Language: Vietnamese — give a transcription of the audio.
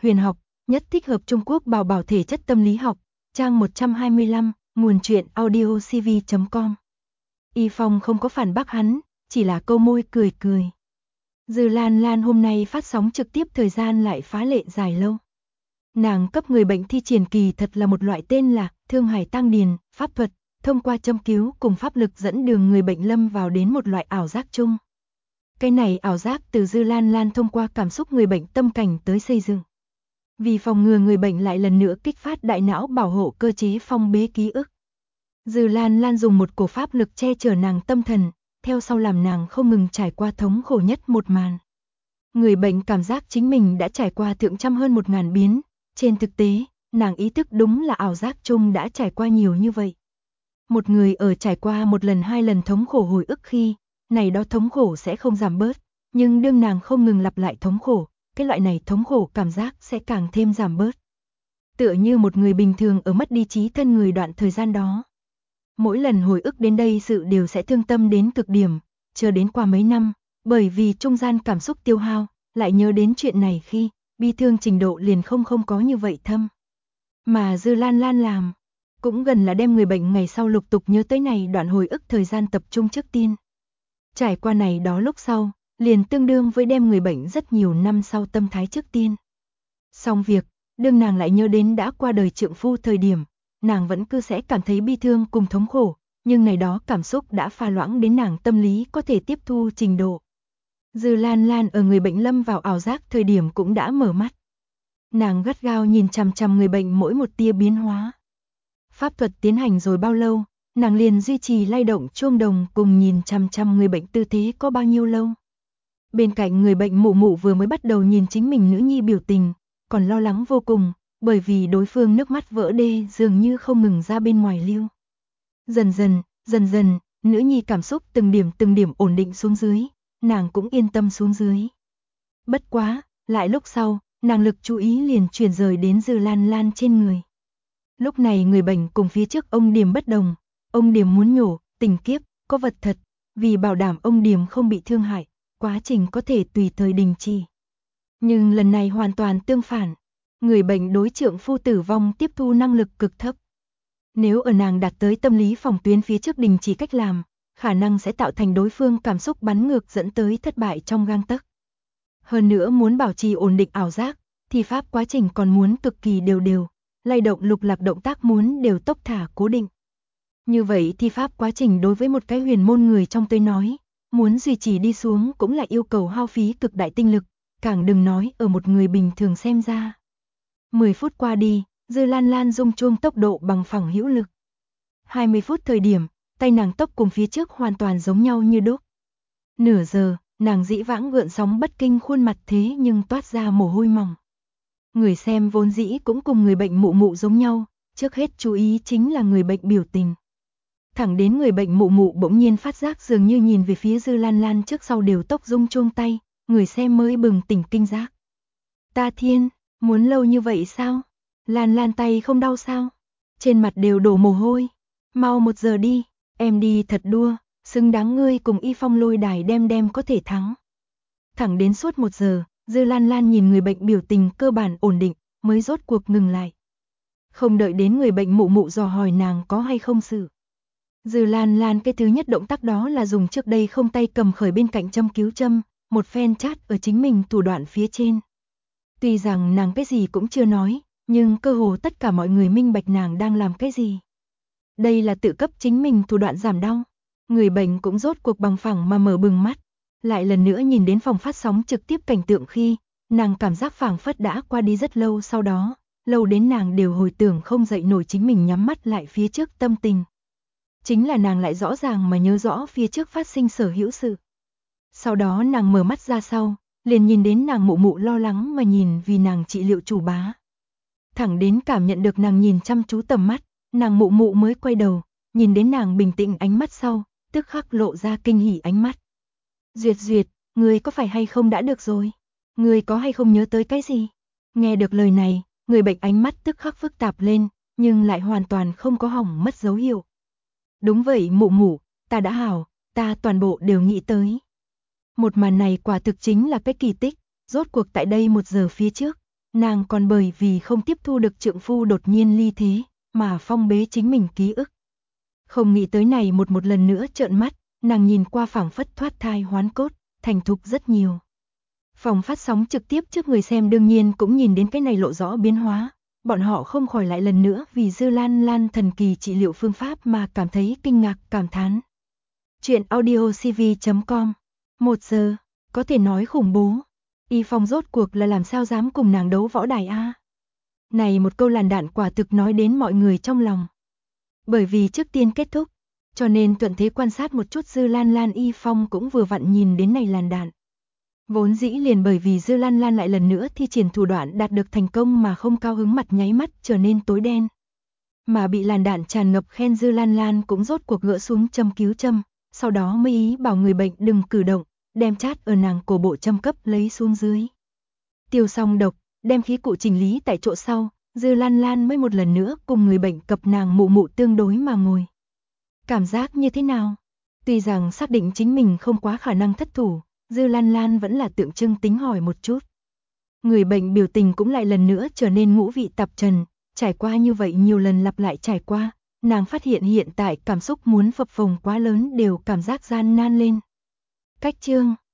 huyền học, nhất thích hợp Trung Quốc bảo bảo thể chất tâm lý học, trang 125, nguồn truyện audiocv.com. Y Phong không có phản bác hắn, chỉ là câu môi cười cười. Dư Lan Lan hôm nay phát sóng trực tiếp thời gian lại phá lệ dài lâu. Nàng cấp người bệnh thi triển kỳ thật là một loại tên là Thương Hải Tăng Điền, pháp thuật, thông qua châm cứu cùng pháp lực dẫn đường người bệnh lâm vào đến một loại ảo giác chung. Cái này ảo giác từ Dư Lan Lan thông qua cảm xúc người bệnh tâm cảnh tới xây dựng. Vì phòng ngừa người bệnh lại lần nữa kích phát đại não bảo hộ cơ chế phong bế ký ức. Dư Lan Lan dùng một cổ pháp lực che chở nàng tâm thần, theo sau làm nàng không ngừng trải qua thống khổ nhất một màn. Người bệnh cảm giác chính mình đã trải qua thượng trăm hơn 1000 biến, trên thực tế, nàng ý thức đúng là ảo giác chung đã trải qua nhiều như vậy. Một người ở trải qua một lần 2 lần thống khổ hồi ức khi, này đó thống khổ sẽ không giảm bớt, nhưng đương nàng không ngừng lặp lại thống khổ, cái loại này thống khổ cảm giác sẽ càng thêm giảm bớt. Tựa như một người bình thường ở mất đi trí thân người đoạn thời gian đó. Mỗi lần hồi ức đến đây sự đều sẽ thương tâm đến cực điểm, chờ đến qua mấy năm, bởi vì trung gian cảm xúc tiêu hao, lại nhớ đến chuyện này khi, bi thương trình độ liền không có như vậy thâm. Mà Dư Lan Lan làm, cũng gần là đem người bệnh ngày sau lục tục nhớ tới này đoạn hồi ức thời gian tập trung trước tiên. Trải qua này đó lúc sau, liền tương đương với đem người bệnh rất nhiều năm sau tâm thái trước tiên. Xong việc, đương nàng lại nhớ đến đã qua đời trượng phu thời điểm, nàng vẫn cứ sẽ cảm thấy bi thương cùng thống khổ, nhưng này đó cảm xúc đã pha loãng đến nàng tâm lý có thể tiếp thu trình độ. Dư Lan Lan ở người bệnh lâm vào ảo giác thời điểm cũng đã mở mắt. Nàng gắt gao nhìn chằm chằm người bệnh mỗi một tia biến hóa. Pháp thuật tiến hành rồi bao lâu, nàng liền duy trì lay động chuông đồng cùng nhìn chằm chằm người bệnh tư thế có bao nhiêu lâu. Bên cạnh người bệnh Mụ Mụ vừa mới bắt đầu nhìn chính mình nữ nhi biểu tình, còn lo lắng vô cùng, bởi vì đối phương nước mắt vỡ đê dường như không ngừng ra bên ngoài lưu. Dần dần, nữ nhi cảm xúc từng điểm ổn định xuống dưới, nàng cũng yên tâm xuống dưới. Bất quá, lại lúc sau, nàng lực chú ý liền chuyển rời đến Dư Lan Lan trên người. Lúc này người bệnh cùng phía trước ông Điềm bất đồng, ông Điềm muốn nhổ, tình kiếp, có vật thật, vì bảo đảm ông Điềm không bị thương hại, quá trình có thể tùy thời đình chỉ. Nhưng lần này hoàn toàn tương phản, người bệnh đối trượng phu tử vong tiếp thu năng lực cực thấp. Nếu ở nàng đạt tới tâm lý phòng tuyến phía trước đình chỉ cách làm, khả năng sẽ tạo thành đối phương cảm xúc bắn ngược dẫn tới thất bại trong gang tấc. Hơn nữa muốn bảo trì ổn định ảo giác, thì pháp quá trình còn muốn cực kỳ đều, lay động lục lạc động tác muốn đều tốc thả cố định. Như vậy thì pháp quá trình đối với một cái huyền môn người trong tới nói, muốn duy trì đi xuống cũng là yêu cầu hao phí cực đại tinh lực, càng đừng nói ở một người bình thường xem ra. 10 phút qua đi, Dư Lan Lan rung chuông tốc độ bằng phẳng hữu lực. 20 phút thời điểm, tay nàng tốc cùng phía trước hoàn toàn giống nhau như đúc. Nửa giờ, nàng dĩ vãng gợn sóng bất kinh khuôn mặt thế nhưng toát ra mồ hôi mỏng. Người xem vốn dĩ cũng cùng người bệnh Mụ Mụ giống nhau, trước hết chú ý chính là người bệnh biểu tình. Thẳng đến người bệnh Mụ Mụ bỗng nhiên phát giác dường như nhìn về phía Dư Lan Lan trước sau đều tốc rung chuông tay, người xem mới bừng tỉnh kinh giác. Ta thiên, muốn lâu như vậy sao? Lan Lan tay không đau sao? Trên mặt đều đổ mồ hôi. Mau 1 giờ đi, em đi thật đua, xứng đáng ngươi cùng Y Phong lôi đài đem có thể thắng. Thẳng đến suốt 1 giờ, Dư Lan Lan nhìn người bệnh biểu tình cơ bản ổn định, mới rốt cuộc ngừng lại. Không đợi đến người bệnh Mụ Mụ dò hỏi nàng có hay không sự. Dư Lan Lan cái thứ nhất động tác đó là dùng trước đây không tay cầm khởi bên cạnh châm cứu châm, một phen chát ở chính mình thủ đoạn phía trên. Tuy rằng nàng cái gì cũng chưa nói, nhưng cơ hồ tất cả mọi người minh bạch nàng đang làm cái gì. Đây là tự cấp chính mình thủ đoạn giảm đau. Người bệnh cũng rốt cuộc bằng phẳng mà mở bừng mắt. Lại lần nữa nhìn đến phòng phát sóng trực tiếp cảnh tượng khi, nàng cảm giác phảng phất đã qua đi rất lâu sau đó, lâu đến nàng đều hồi tưởng không dậy nổi chính mình nhắm mắt lại phía trước tâm tình. Chính là nàng lại rõ ràng mà nhớ rõ phía trước phát sinh sở hữu sự. Sau đó nàng mở mắt ra sau, liền nhìn đến nàng Mụ Mụ lo lắng mà nhìn vì nàng trị liệu chủ bá. Thẳng đến cảm nhận được nàng nhìn chăm chú tầm mắt, nàng Mụ Mụ mới quay đầu, nhìn đến nàng bình tĩnh ánh mắt sau, tức khắc lộ ra kinh hỉ ánh mắt. Duyệt, ngươi có phải hay không đã được rồi? Ngươi có hay không nhớ tới cái gì? Nghe được lời này, người bệnh ánh mắt tức khắc phức tạp lên, nhưng lại hoàn toàn không có hỏng mất dấu hiệu. Đúng vậy Mụ Mụ, ta đã hảo, ta toàn bộ đều nghĩ tới. Một màn này quả thực chính là cái kỳ tích, rốt cuộc tại đây 1 giờ phía trước, nàng còn bởi vì không tiếp thu được trượng phu đột nhiên ly thế, mà phong bế chính mình ký ức. Không nghĩ tới này một lần nữa trợn mắt, nàng nhìn qua phảng phất thoát thai hoán cốt, thành thục rất nhiều. Phòng phát sóng trực tiếp trước người xem đương nhiên cũng nhìn đến cái này lộ rõ biến hóa, bọn họ không khỏi lại lần nữa vì Dư Lan Lan thần kỳ trị liệu phương pháp mà cảm thấy kinh ngạc cảm thán. Chuyện audiocv.com 1 giờ, có thể nói khủng bố. Y Phong rốt cuộc là làm sao dám cùng nàng đấu võ đài a? Này một câu làn đạn quả thực nói đến mọi người trong lòng. Bởi vì trước tiên kết thúc, cho nên thuận thế quan sát một chút Dư Lan Lan Y Phong cũng vừa vặn nhìn đến này làn đạn. Vốn dĩ liền bởi vì Dư Lan Lan lại lần nữa thi triển thủ đoạn đạt được thành công mà không cao hứng mặt nháy mắt trở nên tối đen. Mà bị làn đạn tràn ngập khen Dư Lan Lan cũng rốt cuộc gỡ xuống châm cứu châm, sau đó mới ý bảo người bệnh đừng cử động, đem chát ở nàng cổ bộ châm cấp lấy xuống dưới. Tiêu xong độc, đem khí cụ chỉnh lý tại chỗ sau, Dư Lan Lan mới một lần nữa cùng người bệnh cập nàng mụ mụ tương đối mà ngồi. Cảm giác như thế nào? Tuy rằng xác định chính mình không quá khả năng thất thủ, Dư Lan Lan vẫn là tượng trưng tính hỏi một chút. Người bệnh biểu tình cũng lại lần nữa trở nên ngũ vị tạp trần, trải qua như vậy nhiều lần lặp lại trải qua, nàng phát hiện hiện tại cảm xúc muốn phập phồng quá lớn đều cảm giác gian nan lên. Cách chương